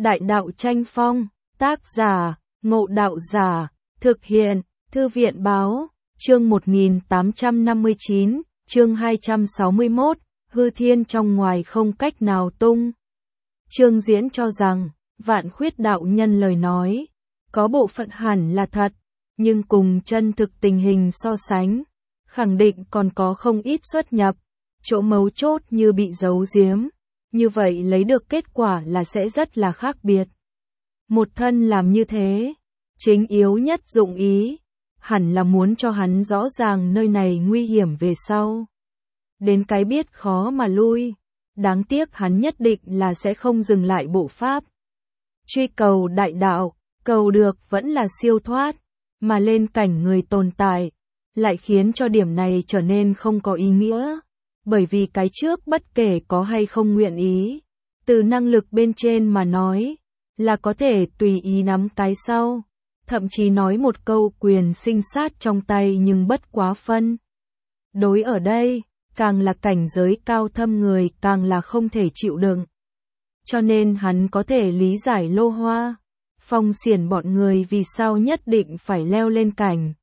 Đại đạo tranh phong, tác giả, Ngộ Đạo Giả, thực hiện, Thư viện báo, chương 1859, chương 261, hư thiên trong ngoài không cách nào tung. Trương Diễn cho rằng, Vạn Khuyết đạo nhân lời nói, có bộ phận hẳn là thật, nhưng cùng chân thực tình hình so sánh, khẳng định còn có không ít xuất nhập, chỗ mấu chốt như bị giấu giếm, như vậy lấy được kết quả là sẽ rất là khác biệt. Một thân làm như thế, chính yếu nhất dụng ý, hẳn là muốn cho hắn rõ ràng nơi này nguy hiểm về sau. Đến cái biết khó mà lui, đáng tiếc hắn nhất định là sẽ không dừng lại bộ pháp. Truy cầu đại đạo, cầu được vẫn là siêu thoát, mà lên cảnh người tồn tại, lại khiến cho điểm này trở nên không có ý nghĩa. Bởi vì cái trước bất kể có hay không nguyện ý, từ năng lực bên trên mà nói, là có thể tùy ý nắm cái sau, thậm chí nói một câu quyền sinh sát trong tay nhưng bất quá phân. Đối ở đây, càng là cảnh giới cao thâm người càng là không thể chịu đựng. Cho nên hắn có thể lý giải Lô Hoa, Phong Xiển bọn người vì sao nhất định phải leo lên cảnh.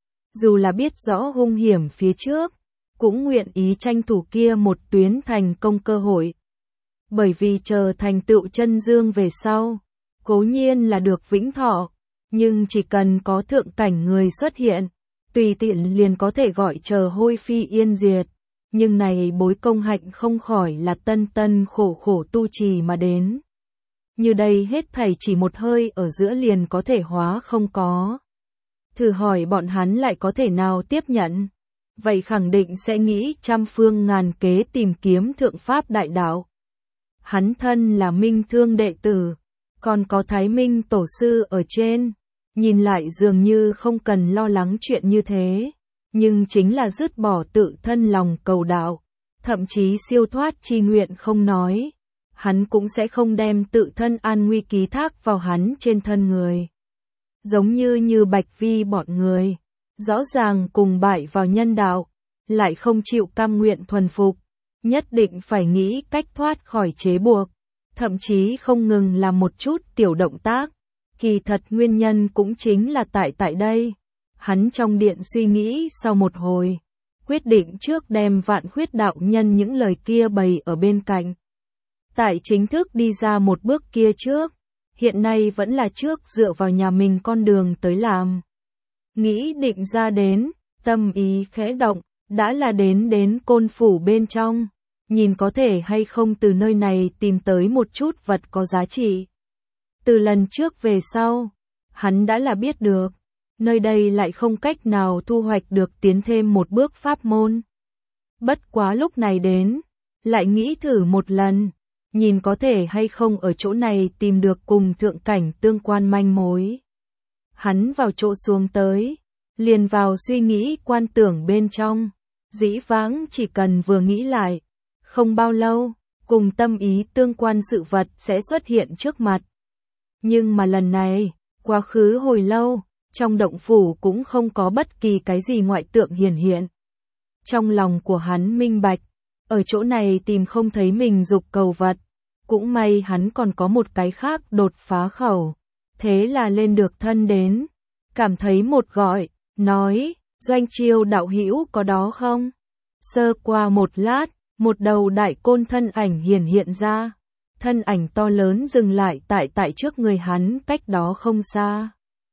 Dù là biết rõ hung hiểm phía trước, cũng nguyện ý tranh thủ kia một tuyến thành công cơ hội. Bởi vì chờ thành tựu chân dương về sau, cố nhiên là được vĩnh thọ, nhưng chỉ cần có thượng cảnh người xuất hiện, tùy tiện liền có thể gọi chờ hôi phi yên diệt. Nhưng này bối công hạnh không khỏi là tân tân khổ khổ tu trì mà đến. Như đây hết thảy chỉ một hơi ở giữa liền có thể hóa không có. Thử hỏi bọn hắn lại có thể nào tiếp nhận? Vậy khẳng định sẽ nghĩ trăm phương ngàn kế tìm kiếm thượng pháp đại đạo. Hắn thân là Minh Thương đệ tử, còn có Thái Minh tổ sư ở trên, nhìn lại dường như không cần lo lắng chuyện như thế, nhưng chính là dứt bỏ tự thân lòng cầu đạo, thậm chí siêu thoát chi nguyện không nói, hắn cũng sẽ không đem tự thân an nguy ký thác vào hắn trên thân người. Giống như Bạch Vi bọn người, rõ ràng cùng bại vào nhân đạo, lại không chịu cam nguyện thuần phục, nhất định phải nghĩ cách thoát khỏi chế buộc, thậm chí không ngừng làm một chút tiểu động tác. Kỳ thật nguyên nhân cũng chính là tại đây. Hắn trong điện suy nghĩ sau một hồi, quyết định trước đem Vạn Khuyết đạo nhân những lời kia bày ở bên cạnh. Tại chính thức đi ra một bước kia trước, hiện nay vẫn là trước dựa vào nhà mình con đường tới làm. Nghĩ định ra đến, tâm ý khẽ động, đã là đến Côn Phủ bên trong, nhìn có thể hay không từ nơi này tìm tới một chút vật có giá trị. Từ lần trước về sau, hắn đã là biết được, nơi đây lại không cách nào thu hoạch được tiến thêm một bước pháp môn. Bất quá lúc này đến, lại nghĩ thử một lần, nhìn có thể hay không ở chỗ này tìm được cùng thượng cảnh tương quan manh mối. Hắn vào chỗ xuống tới, liền vào suy nghĩ quan tưởng bên trong, dĩ vãng chỉ cần vừa nghĩ lại, không bao lâu, cùng tâm ý tương quan sự vật sẽ xuất hiện trước mặt. Nhưng mà lần này, quá khứ hồi lâu, trong động phủ cũng không có bất kỳ cái gì ngoại tượng hiển hiện. Trong lòng của hắn minh bạch, ở chỗ này tìm không thấy mình dục cầu vật, cũng may hắn còn có một cái khác đột phá khẩu, thế là lên được thân đến, cảm thấy một gọi, nói, Doanh Chiêu đạo hữu có đó không? Sơ qua một lát, một đầu đại côn thân ảnh hiện ra. Thân ảnh to lớn dừng lại tại trước người hắn cách đó không xa.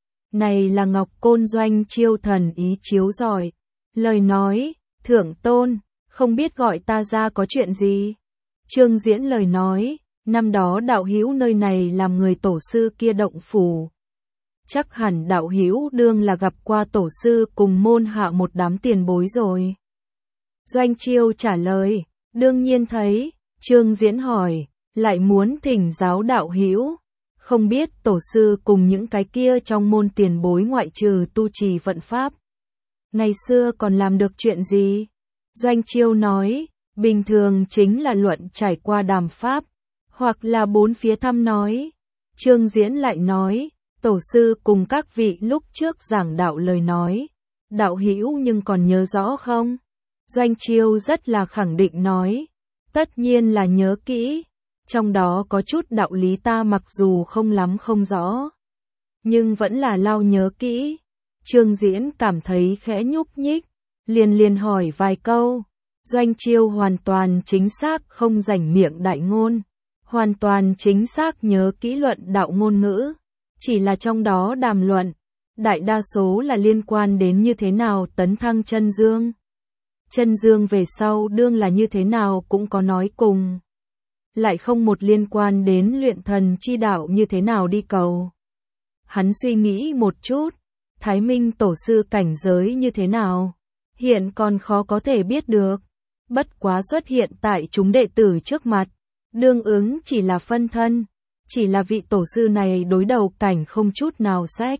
Này là Ngọc Côn Doanh Chiêu thần ý chiếu rọi. Lời nói, thượng tôn, không biết gọi ta ra có chuyện gì. Trương Diễn lời nói, năm đó đạo hữu nơi này làm người tổ sư kia động phủ. Chắc hẳn đạo hữu đương là gặp qua tổ sư cùng môn hạ một đám tiền bối rồi. Doanh Chiêu trả lời, đương nhiên thấy. Trương Diễn hỏi, lại muốn thỉnh giáo đạo hữu, không biết tổ sư cùng những cái kia trong môn tiền bối ngoại trừ tu trì vận pháp, ngày xưa còn làm được chuyện gì? Doanh Chiêu nói, bình thường chính là luận trải qua đàm pháp, hoặc là bốn phía thăm nói. Trương Diễn lại nói, tổ sư cùng các vị lúc trước giảng đạo lời nói, đạo hữu nhưng còn nhớ rõ không? Doanh Chiêu rất là khẳng định nói, tất nhiên là nhớ kỹ. Trong đó có chút đạo lý ta mặc dù không lắm không rõ, nhưng vẫn là lao nhớ kỹ. Trương Diễn cảm thấy khẽ nhúc nhích, liền hỏi vài câu. Doanh Chiêu hoàn toàn chính xác không rảnh miệng đại ngôn, hoàn toàn chính xác nhớ kỹ luận đạo ngôn ngữ, chỉ là trong đó đàm luận, đại đa số là liên quan đến như thế nào tấn thăng chân dương. Chân dương về sau đương là như thế nào cũng có nói cùng, lại không một liên quan đến luyện thần chi đạo như thế nào đi cầu. Hắn suy nghĩ một chút, Thái Minh tổ sư cảnh giới như thế nào, hiện còn khó có thể biết được, bất quá xuất hiện tại chúng đệ tử trước mặt, đương ứng chỉ là phân thân, chỉ là vị tổ sư này đối đầu cảnh không chút nào sách,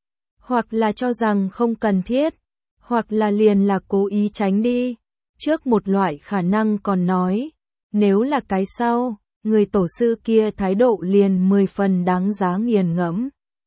hoặc là cho rằng không cần thiết, hoặc là liền là cố ý tránh đi. Trước một loại khả năng còn nói, nếu là cái sau, người tổ sư kia thái độ liền 10 phần đáng giá nghiền ngẫm.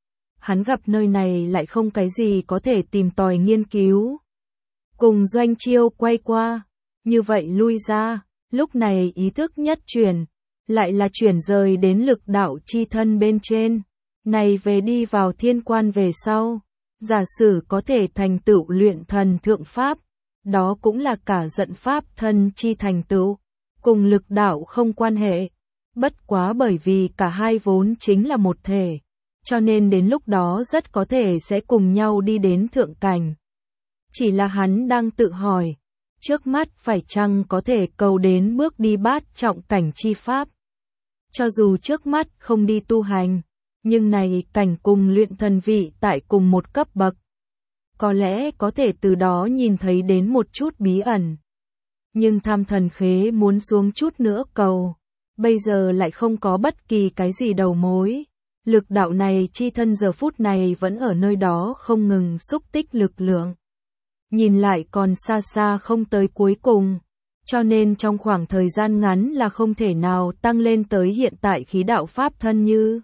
Hắn gặp nơi này lại không cái gì có thể tìm tòi nghiên cứu. Cùng Doanh Chiêu quay qua, như vậy lui ra, lúc này ý thức nhất chuyển, lại là chuyển rời đến lực đạo chi thân bên trên. Này về đi vào thiên quan về sau, giả sử có thể thành tựu luyện thần thượng pháp, đó cũng là cả giận pháp thân chi thành tựu, cùng lực đạo không quan hệ. Bất quá bởi vì cả hai vốn chính là một thể, cho nên đến lúc đó rất có thể sẽ cùng nhau đi đến thượng cảnh. Chỉ là hắn đang tự hỏi, trước mắt phải chăng có thể cầu đến bước đi bát trọng cảnh chi pháp. Cho dù trước mắt không đi tu hành, nhưng này cảnh cùng luyện thần vị tại cùng một cấp bậc. Có lẽ có thể từ đó nhìn thấy đến một chút bí ẩn. Nhưng tham thần khế muốn xuống chút nữa cầu, bây giờ lại không có bất kỳ cái gì đầu mối. Lực đạo này chi thân giờ phút này vẫn ở nơi đó không ngừng xúc tích lực lượng. Nhìn lại còn xa xa không tới cuối cùng, cho nên trong khoảng thời gian ngắn là không thể nào tăng lên tới hiện tại khí đạo pháp thân như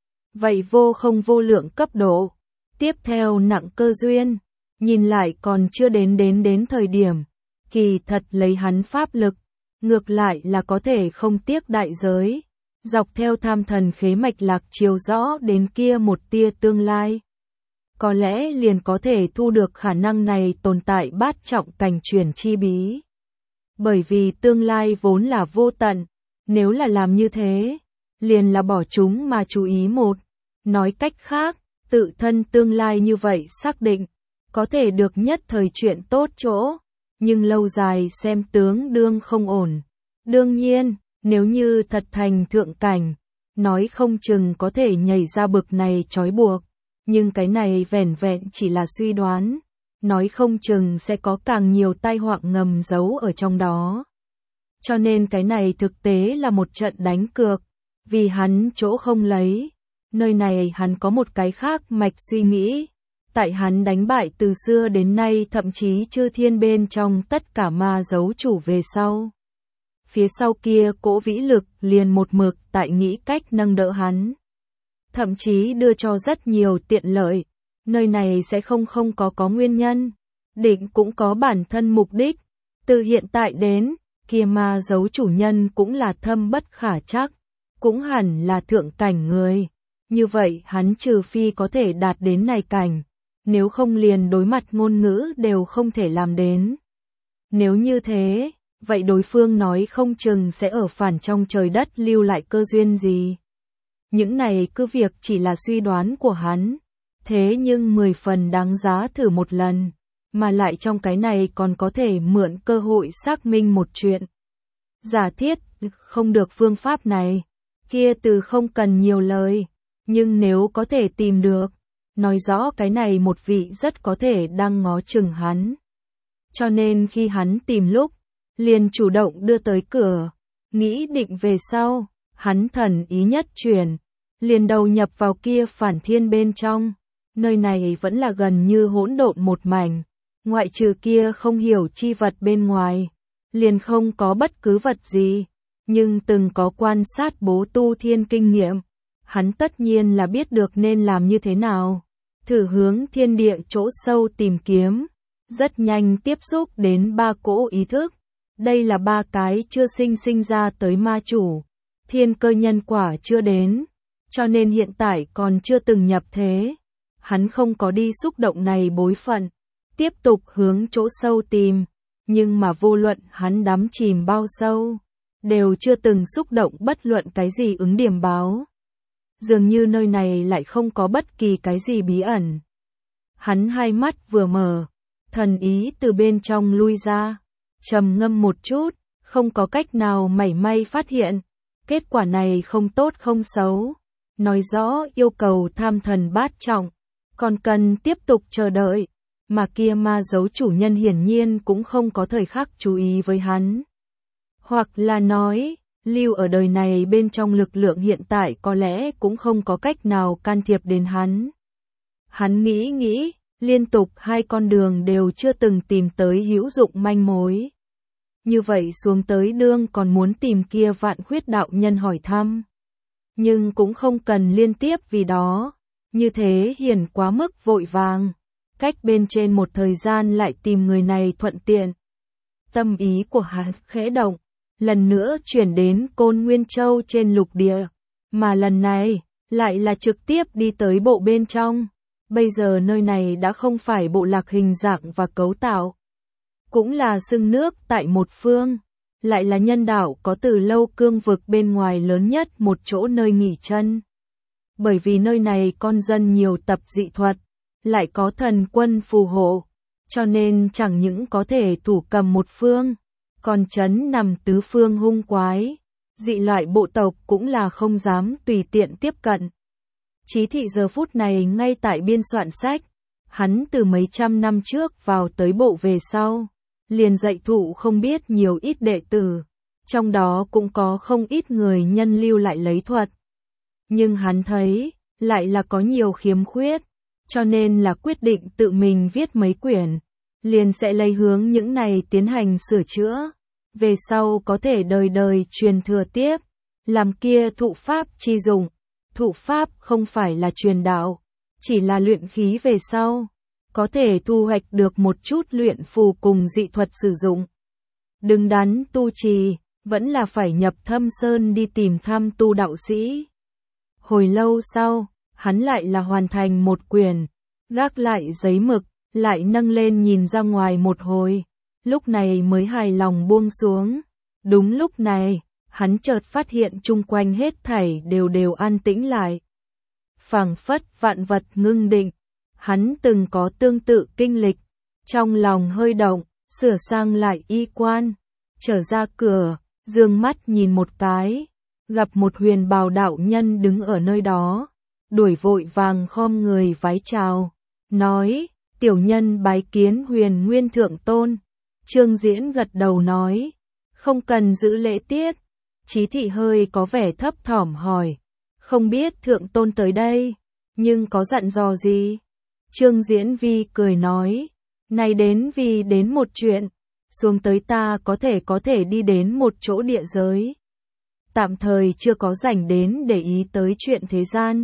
vậy vô không vô lượng cấp độ. Tiếp theo nặng cơ duyên, nhìn lại còn chưa đến thời điểm, kỳ thật lấy hắn pháp lực, ngược lại là có thể không tiếc đại giới, dọc theo tham thần khế mạch lạc chiều rõ đến kia một tia tương lai. Có lẽ liền có thể thu được khả năng này tồn tại bát trọng cảnh chuyển chi bí. Bởi vì tương lai vốn là vô tận, nếu là làm như thế, liền là bỏ chúng mà chú ý một. Nói cách khác, tự thân tương lai như vậy xác định, có thể được nhất thời chuyện tốt chỗ, nhưng lâu dài xem tướng đương không ổn. Đương nhiên, nếu như thật thành thượng cảnh, nói không chừng có thể nhảy ra bực này trói buộc, nhưng cái này vẻn vẹn chỉ là suy đoán, nói không chừng sẽ có càng nhiều tai họa ngầm giấu ở trong đó. Cho nên cái này thực tế là một trận đánh cược, vì hắn chỗ không lấy, nơi này hắn có một cái khác mạch suy nghĩ. Tại hắn đánh bại từ xưa đến nay thậm chí chư thiên bên trong tất cả ma giấu chủ về sau. Phía sau kia cỗ vĩ lực liền một mực tại nghĩ cách nâng đỡ hắn. Thậm chí đưa cho rất nhiều tiện lợi, nơi này sẽ không có nguyên nhân, định cũng có bản thân mục đích. Từ hiện tại đến, kia ma giấu chủ nhân cũng là thâm bất khả trắc, cũng hẳn là thượng cảnh người. Như vậy hắn trừ phi có thể đạt đến này cảnh, nếu không liền đối mặt ngôn ngữ đều không thể làm đến. Nếu như thế, vậy đối phương nói không chừng sẽ ở phản trong trời đất lưu lại cơ duyên gì. Những này cứ việc chỉ là suy đoán của hắn, thế nhưng 10 phần đáng giá thử một lần, mà lại trong cái này còn có thể mượn cơ hội xác minh một chuyện. Giả thiết không được phương pháp này, kia từ không cần nhiều lời, nhưng nếu có thể tìm được, nói rõ cái này một vị rất có thể đang ngó chừng hắn. Cho nên khi hắn tìm lúc, liền chủ động đưa tới cửa, nghĩ định về sau, hắn thần ý nhất chuyển, liền đầu nhập vào kia phản thiên bên trong. Nơi này vẫn là gần như hỗn độn một mảnh, ngoại trừ kia không hiểu chi vật bên ngoài, liền không có bất cứ vật gì, nhưng từng có quan sát bố tu thiên kinh nghiệm, hắn tất nhiên là biết được nên làm như thế nào, thử hướng thiên địa chỗ sâu tìm kiếm, rất nhanh tiếp xúc đến 3 cỗ ý thức, đây là 3 cái chưa sinh ra tới ma chủ, thiên cơ nhân quả chưa đến, cho nên hiện tại còn chưa từng nhập thế. Hắn không có đi xúc động này bối phận, tiếp tục hướng chỗ sâu tìm, nhưng mà vô luận hắn đắm chìm bao sâu, đều chưa từng xúc động bất luận cái gì ứng điểm báo. Dường như nơi này lại không có bất kỳ cái gì bí ẩn. Hắn hai mắt vừa mở, thần ý từ bên trong lui ra, trầm ngâm một chút, không có cách nào mảy may phát hiện. Kết quả này không tốt không xấu, nói rõ yêu cầu tham thần bát trọng, còn cần tiếp tục chờ đợi, mà kia ma dấu chủ nhân hiển nhiên cũng không có thời khắc chú ý với hắn. Hoặc là nói, lưu ở đời này bên trong lực lượng hiện tại có lẽ cũng không có cách nào can thiệp đến hắn. Hắn nghĩ, liên tục hai con đường đều chưa từng tìm tới hữu dụng manh mối. Như vậy xuống tới đương còn muốn tìm kia Vạn Khuyết đạo nhân hỏi thăm. Nhưng cũng không cần liên tiếp vì đó, như thế hiển quá mức vội vàng. Cách bên trên một thời gian lại tìm người này thuận tiện. Tâm ý của hắn khẽ động, lần nữa chuyển đến Côn Nguyên Châu trên lục địa, mà lần này lại là trực tiếp đi tới bộ bên trong. Bây giờ nơi này đã không phải bộ lạc hình dạng và cấu tạo, cũng là sưng nước tại một phương, lại là nhân đạo có từ lâu cương vực bên ngoài lớn nhất một chỗ nơi nghỉ chân. Bởi vì nơi này con dân nhiều tập dị thuật, lại có thần quân phù hộ, cho nên chẳng những có thể thủ cầm một phương, còn trấn nằm tứ phương hung quái, dị loại bộ tộc cũng là không dám tùy tiện tiếp cận. Chí thị giờ phút này ngay tại biên soạn sách, hắn từ mấy trăm năm trước vào tới bộ về sau, liền dạy thụ không biết nhiều ít đệ tử, trong đó cũng có không ít người nhân lưu lại lấy thuật. Nhưng hắn thấy, lại là có nhiều khiếm khuyết, cho nên là quyết định tự mình viết mấy quyển, liền sẽ lấy hướng những này tiến hành sửa chữa, về sau có thể đời đời truyền thừa tiếp, làm kia thụ pháp chi dụng. Thụ pháp không phải là truyền đạo, chỉ là luyện khí về sau, có thể thu hoạch được một chút luyện phù cùng dị thuật sử dụng. Đứng đắn tu trì, vẫn là phải nhập thâm sơn đi tìm thăm tu đạo sĩ. Hồi lâu sau, hắn lại là hoàn thành một quyển, gác lại giấy mực, lại nâng lên nhìn ra ngoài một hồi, lúc này mới hài lòng buông xuống. Đúng lúc này, hắn chợt phát hiện chung quanh hết thảy đều an tĩnh lại. Phảng phất vạn vật ngưng định, hắn từng có tương tự kinh lịch, trong lòng hơi động, sửa sang lại y quan, trở ra cửa, dương mắt nhìn một cái, gặp một huyền bào đạo nhân đứng ở nơi đó, đuổi vội vàng khom người vái chào, nói, tiểu nhân bái kiến Huyền Nguyên Thượng Tôn. Trương Diễn gật đầu nói, không cần giữ lễ tiết. Chí thị hơi có vẻ thấp thỏm hỏi, không biết Thượng Tôn tới đây, nhưng có dặn dò gì? Trương Diễn Vi cười nói, này đến vì đến một chuyện, xuống tới ta có thể đi đến một chỗ địa giới. Tạm thời chưa có rảnh đến để ý tới chuyện thế gian.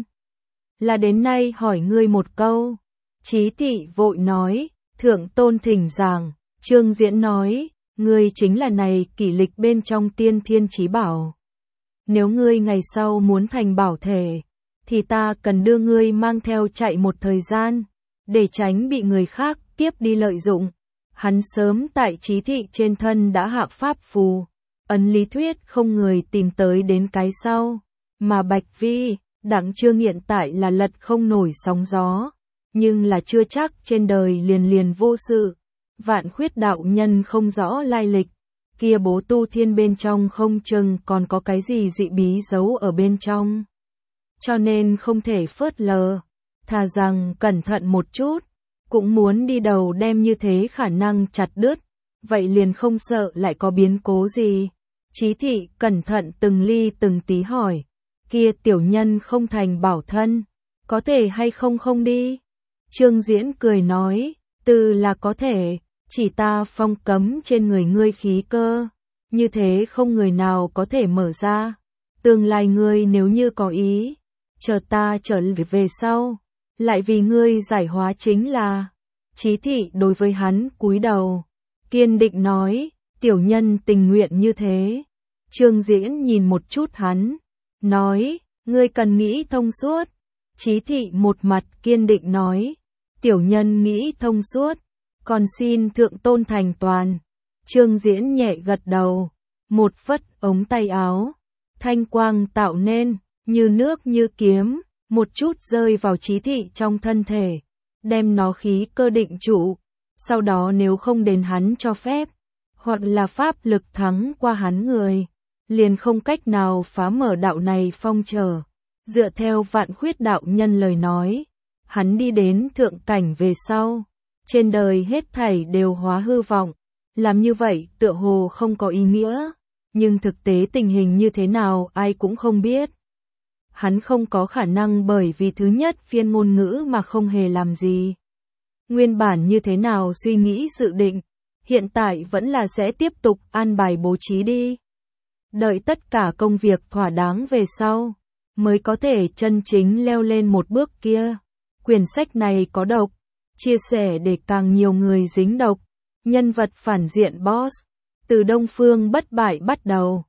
Là đến nay hỏi ngươi một câu. Chí thị vội nói, Thượng Tôn thỉnh giảng. Trương Diễn nói, ngươi chính là này kỷ lịch bên trong tiên thiên chí bảo. Nếu ngươi ngày sau muốn thành bảo thể, thì ta cần đưa ngươi mang theo chạy một thời gian, để tránh bị người khác kiếp đi lợi dụng. Hắn sớm tại Chí thị trên thân đã hạ pháp phù, ấn lý thuyết không người tìm tới đến cái sau, mà Bạch Vi, Đặng Trương hiện tại là lật không nổi sóng gió, nhưng là chưa chắc trên đời liền vô sự. Vạn Khuyết đạo nhân không rõ lai lịch, kia bố tu thiên bên trong không chừng còn có cái gì dị bí giấu ở bên trong. Cho nên không thể phớt lờ, thà rằng cẩn thận một chút, cũng muốn đi đầu đem như thế khả năng chặt đứt, vậy liền không sợ lại có biến cố gì. Chí thị cẩn thận từng ly từng tí hỏi, kia tiểu nhân không thành bảo thân, có thể hay không đi? Trương Diễn cười nói, từ là có thể, chỉ ta phong cấm trên người ngươi khí cơ, như thế không người nào có thể mở ra. Tương lai ngươi nếu như có ý, chờ ta trở về sau, lại vì ngươi giải hóa chính là. Chí thị đối với hắn cúi đầu, kiên định nói, tiểu nhân tình nguyện như thế. Trương Diễn nhìn một chút hắn, nói, ngươi cần nghĩ thông suốt. Chí Thị một mặt kiên định nói, tiểu nhân nghĩ thông suốt, còn xin thượng tôn thành toàn. Trương Diễn nhẹ gật đầu, một phất ống tay áo, thanh quang tạo nên, như nước như kiếm, một chút rơi vào Chí Thị trong thân thể, đem nó khí cơ định trụ, sau đó nếu không đến hắn cho phép, hoặc là pháp lực thắng qua hắn người, liền không cách nào phá mở đạo này phong trở. Dựa theo Vạn Khuyết đạo nhân lời nói, hắn đi đến thượng cảnh về sau, trên đời hết thảy đều hóa hư vọng, làm như vậy tựa hồ không có ý nghĩa, nhưng thực tế tình hình như thế nào ai cũng không biết. Hắn không có khả năng bởi vì thứ nhất phiên ngôn ngữ mà không hề làm gì. Nguyên bản như thế nào suy nghĩ dự định, hiện tại vẫn là sẽ tiếp tục an bài bố trí đi. Đợi tất cả công việc thỏa đáng về sau, mới có thể chân chính leo lên một bước kia. Quyển sách này có độc, chia sẻ để càng nhiều người dính độc. Nhân vật phản diện boss, từ Đông Phương Bất Bại bắt đầu,